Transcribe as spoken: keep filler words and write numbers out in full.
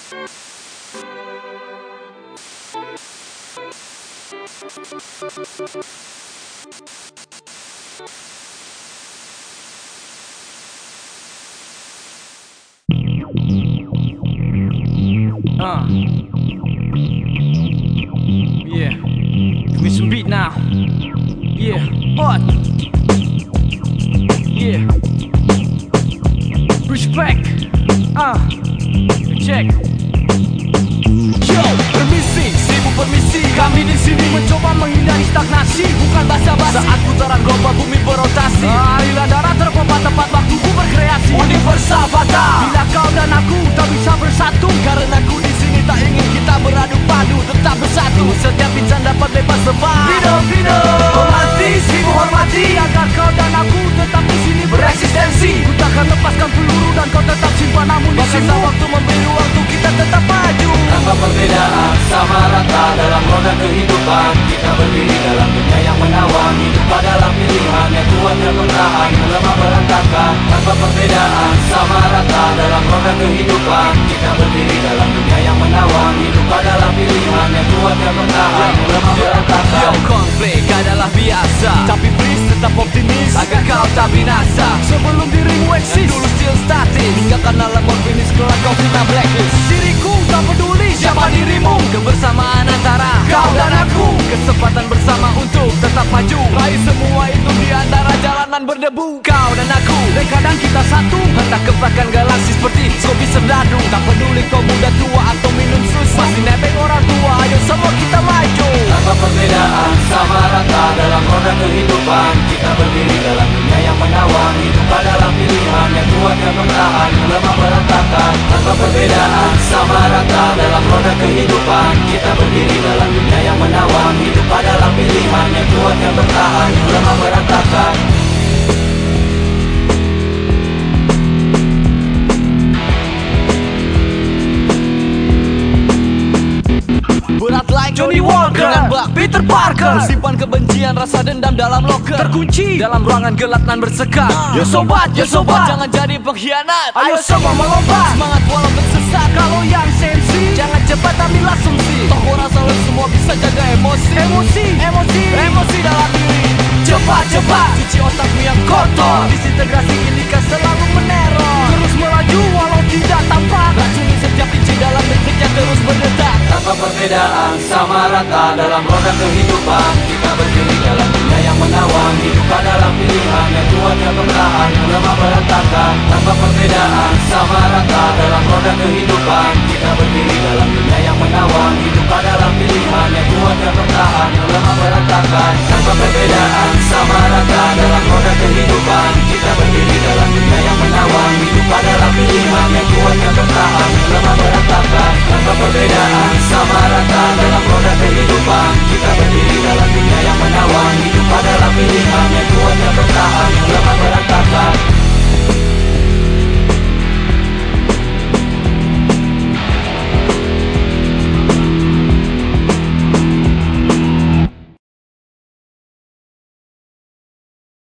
Uh. Yeah. Give me some beat now. Yeah. What? Yeah. Respect. Ah. Uh. Check. Yo, permisi, seribu permisi. Kami di sini mencoba menghindari stagnasi, bukan basa-basi. Saat putaran global bumi berotasi, aliran darah terpompa tepat waktuku berkreasi. Universal Fata. Bila kau dan aku tak bisa bersatu, karena aku di sini tak ingin kita beradu padu, tetap bersatu. Setiap insan dapat bebas lepas. Freedom, freedom. Hormati, seribu hormati. Agar kau dan aku tetap di sini bereksistensi. Ku takkan lepaskan peluru dan kau tetap simpan amunisi. Masa waktu memberi waktu kita tetap maju. Tanpa perbedaan, sama rata dalam roda kehidupan. Kita berdiri dalam dunia yang menawan. Hidup adalah pilihan yang kuat dan bertahan, lemah berantakan. Tanpa perbedaan, sama rata dalam roda kehidupan. Kita berdiri dalam dunia yang menawan. Hidup adalah pilihan yang kuat dan bertahan, lemah berantakan. Yo, konflik adalah biasa, tapi please tetap optimis agar kau tak binasa. Sebelum dirimu eksis, dulu still statis. Hingga karena lemon finish kelak kau kena blacklist. Diriku tak peduli siapa dirimu, kebersamaan antara kau dan aku. Kesempatan bersama untuk tetap maju, raih semua itu di antara jalanan berdebu. Kau dan aku, dan kadang kita satu, hentak kepakan galaksi seperti Sobi Serdadu. Tak peduli kau muda tua atau minum susu, masih nebeng orang tua, ayo semua kita maju. Tanpa perbedaan, sama rata dalam roda kehidupan. Kita berdiri dalam dunia yang menawan. Hidup adalah pilihan yang kuat dan bertahan, lemah berantakan. Tanpa perbedaan, sama rata dalam roda kehidupan. Kita berdiri dalam dunia yang menawan. Hidup adalah pilihan yang kuat dan bertahan, lemah berantakan. Berat like Johnny Walker dengan bak Peter Parker. Simpan kebencian, rasa dendam dalam loker, terkunci dalam ruangan gelap dan bersekat. Yo sobat, yo sobat, jangan jadi pengkhianat. Ayo semua melompat, semangat walau tersesat. Kalau yang sensi, jangan cepat ambil asumsi. Toh orang selalu semua bisa jaga emosi. Emosi, emosi, emosi dalam diri. Cepat, cepat, cuci otakmu yang kotor. Disintegrasi indika selalu meneror. Terus melaju walau tidak tampak, racuni setiap inci dalam detik yang terus berdetak. Tanpa perbedaan, sama rata dalam roda kehidupan. Kita berdiri dalam dunia yang menawan. Hidup adalah pilihan yang kuat dan bertahan, lemah berantakan. Tanpa perbedaan, sama rata dalam roda kehidupan. Kita berdiri dalam dunia yang menawan. Hidup adalah pilihan yang kuat dan bertahan, lemah berantakan. Tanpa perbedaan, sama rata dalam roda kehidupan. Kita berdiri dalam dunia yang menawan. Hidup adalah pilihan yang kuat dan bertahan, lemah berantakan. Tanpa perbedaan, sama rata dalam roda kehidupan. Kita berdiri dalam dunia yang menawan. Hidup adalah pilihan yang kuat dan bertahan, lemah berantakan.